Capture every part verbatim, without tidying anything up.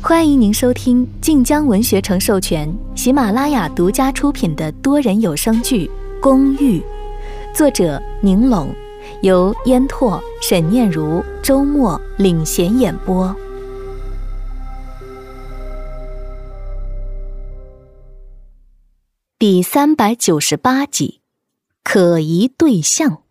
欢迎您收听晋江文学城授权、喜马拉雅独家出品的多人有声剧《公寓》，作者宁拢，由烟拓、沈念如、周末领衔演播。第三百九十八集，可疑对象。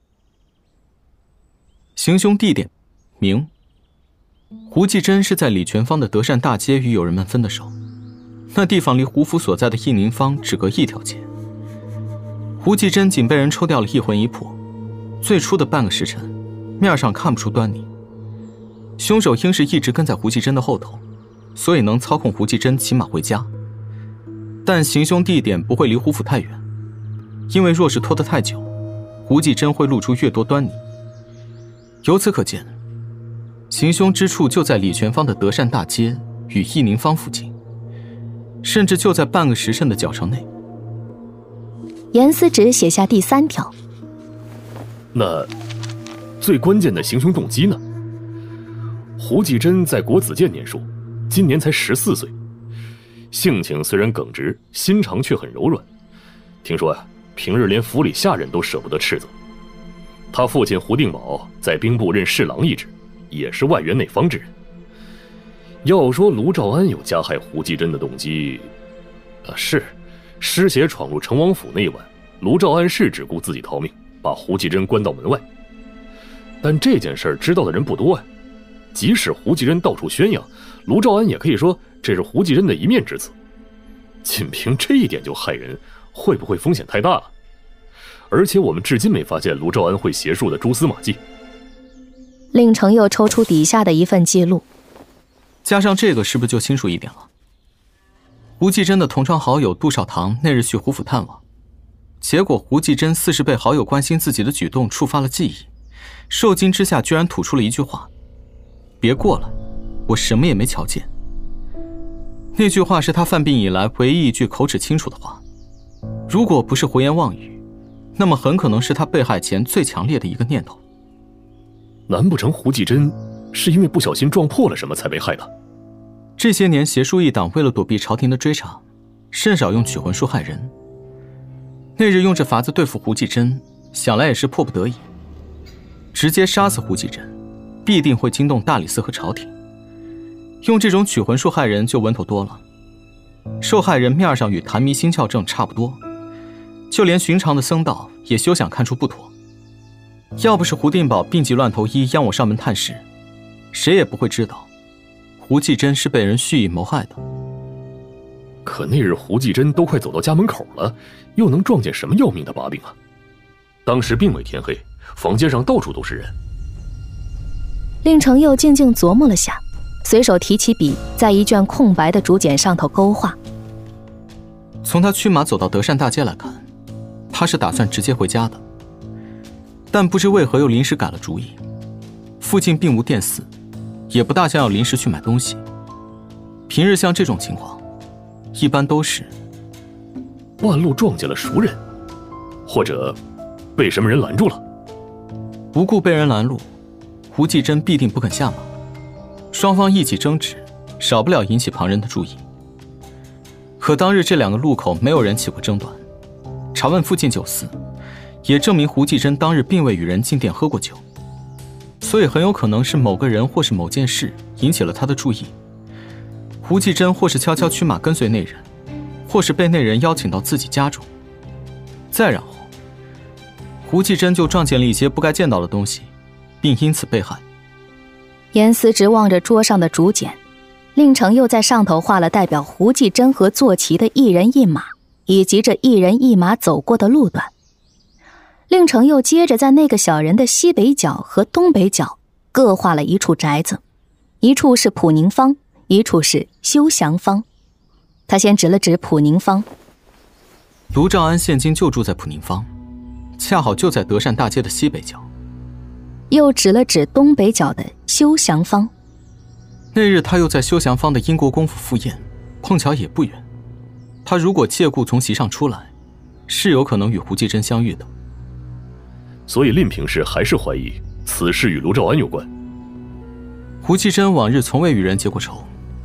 行凶地点明，胡继珍是在李全芳的德善大街与友人们分的手，那地方离胡府所在的义宁坊只隔一条街。胡继珍仅被人抽掉了一魂一魄，最初的半个时辰，面上看不出端倪。凶手应是一直跟在胡继珍的后头，所以能操控胡继珍骑马回家。但行凶地点不会离胡府太远，因为若是拖得太久，胡继珍会露出越多端倪。由此可见，行凶之处就在李全芳的德善大街与义宁坊附近，甚至就在半个时辰的脚程内。 严思直写下第三条。 那最关键的行凶动机呢？胡继珍在国子监念书，今年才十四岁，性情虽然耿直，心肠却很柔软。听说呀，平日连府里下人都舍不得斥责。他父亲胡定保在兵部任侍郎一职，也是外圆内方之人。要说卢兆安有加害胡继珍的动机，啊，是失血闯入成王府那一晚，卢兆安是只顾自己逃命，把胡继珍关到门外。但这件事知道的人不多啊，即使胡继珍到处宣扬，卢兆安也可以说这是胡继珍的一面之词。仅凭这一点就害人，会不会风险太大了？而且我们至今没发现卢兆安会邪术的蛛丝马迹。 令程又抽出底下的一份记录， 加上这个是不是就清楚一点了？胡继珍的同窗好友杜少棠那日去胡府探望，结果胡继珍似是被好友关心自己的举动触发了记忆，受惊之下居然吐出了一句话：别过来，我什么也没瞧见。那句话是他犯病以来唯一一句口齿清楚的话，如果不是胡言妄语，那么很可能是他被害前最强烈的一个念头。 难不成胡继珍是因为不小心撞破了什么才被害的？ 这些年邪术一党为了躲避朝廷的追查，甚少用取魂术害人。那日用这法子对付胡继珍，想来也是迫不得已。直接杀死胡继珍，必定会惊动大理寺和朝廷。用这种取魂术害人就稳妥多了，受害人面上与痰迷心窍症差不多，就连寻常的僧道也休想看出不妥。要不是胡定保病急乱投医央我上门探视，谁也不会知道胡继珍是被人蓄意谋害的。 可那日胡继珍都快走到家门口了，又能撞见什么要命的把柄啊？当时并未天黑，房间上到处都是人。 令程又静静琢磨了下，随手提起笔，在一卷空白的竹简上头勾画。 从他驱马走到德善大街来看，他是打算直接回家的，但不知为何又临时改了主意。附近并无店肆，也不大像要临时去买东西。平日像这种情况，一般都是半路撞见了熟人，或者被什么人拦住了。 不顾被人拦路，胡继珍必定不肯下马，双方一起争执，少不了引起旁人的注意。可当日这两个路口没有人起过争端，查问附近酒肆，也证明胡继珍当日并未与人进店喝过酒，所以很有可能是某个人或是某件事引起了他的注意。胡继珍或是悄悄驱马跟随那人，或是被那人邀请到自己家中，再然后胡继珍就撞见了一些不该见到的东西，并因此被害。 严思直望着桌上的竹简，令程又在上头画了代表胡继珍和坐骑的一人一马，以及这一人一马走过的路段。令程又接着在那个小人的西北角和东北角各画了一处宅子，一处是普宁坊，一处是休祥坊。他先指了指普宁坊。 卢兆安现今就住在普宁坊，恰好就在德善大街的西北角。 又指了指东北角的休祥坊。 那日他又在休祥坊的英国公府赴宴，碰巧也不远。他如果借故从席上出来，是有可能与胡继珍相遇的。 所以令平氏还是怀疑此事与卢兆安有关。 胡继珍往日从未与人结过仇，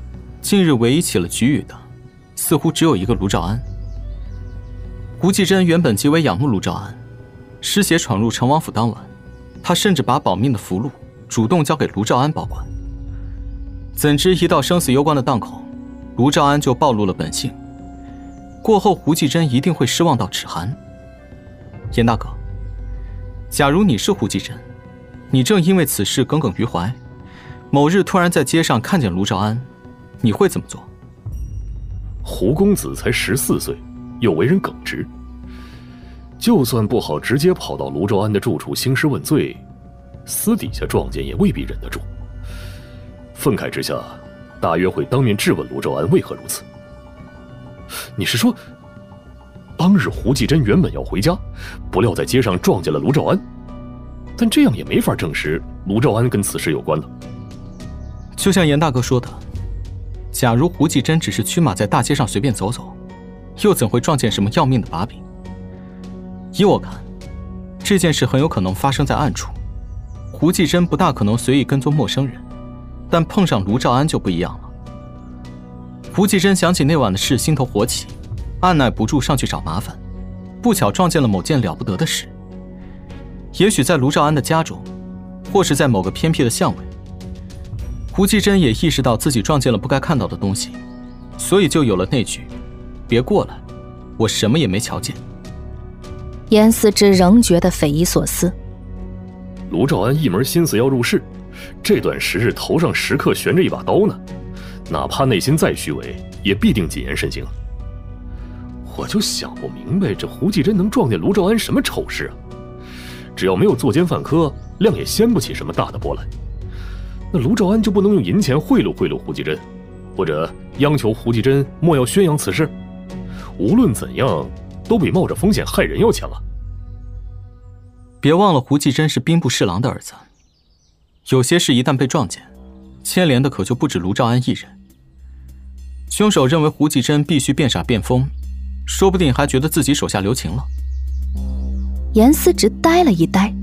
近日唯一起了局域的，似乎只有一个卢兆安。胡继珍原本极为仰慕卢兆安，失血闯入成王府当晚，他甚至把保命的符箓主动交给卢兆安保管。怎知一到生死攸关的档口，卢兆安就暴露了本性。过后胡继珍一定会失望到齿寒。严大哥，假如你是胡继珍，你正因为此事耿耿于怀，某日突然在街上看见卢兆安，你会怎么做？ 胡公子才十四岁，又为人耿直，就算不好直接跑到卢兆安的住处兴师问罪，私底下撞见也未必忍得住。愤慨之下，大约会当面质问卢兆安为何如此。你是说，当日胡继珍原本要回家，不料在街上撞见了卢兆安，但这样也没法证实卢兆安跟此事有关的。 就像严大哥说的，假如胡继珍只是驱马在大街上随便走走，又怎会撞见什么要命的把柄？依我看，这件事很有可能发生在暗处。胡继珍不大可能随意跟踪陌生人，但碰上卢兆安就不一样了。胡继珍想起那晚的事，心头火起，按耐不住上去找麻烦，不巧撞见了某件了不得的事。也许在卢兆安的家中，或是在某个偏僻的巷尾。胡继珍也意识到自己撞见了不该看到的东西，所以就有了那句“别过来，我什么也没瞧见”。 严思之仍觉得匪夷所思。 卢兆安一门心思要入世，这段时日头上时刻悬着一把刀呢，哪怕内心再虚伪，也必定谨言慎行。我就想不明白，这胡继珍能撞见卢兆安什么丑事啊？只要没有作奸犯科，量也掀不起什么大的波澜。那卢兆安就不能用银钱贿赂贿赂胡继珍，或者央求胡继珍莫要宣扬此事？无论怎样，都比冒着风险害人要强了。 别忘了，胡继珍是兵部侍郎的儿子，有些事一旦被撞见，牵连的可就不止卢兆安一人。凶手认为胡继珍必须变傻变疯，说不定还觉得自己手下留情了。 严思直呆了一呆，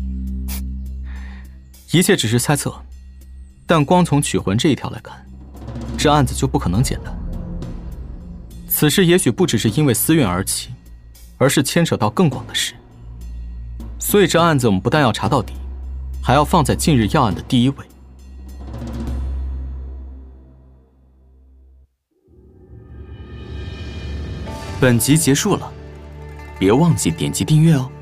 一切只是猜测，但光从取魂这一条来看，这案子就不可能简单。此事也许不只是因为私怨而起，而是牵扯到更广的事。所以这案子我们不但要查到底，还要放在近日要案的第一位。 本集结束了，别忘记点击订阅哦。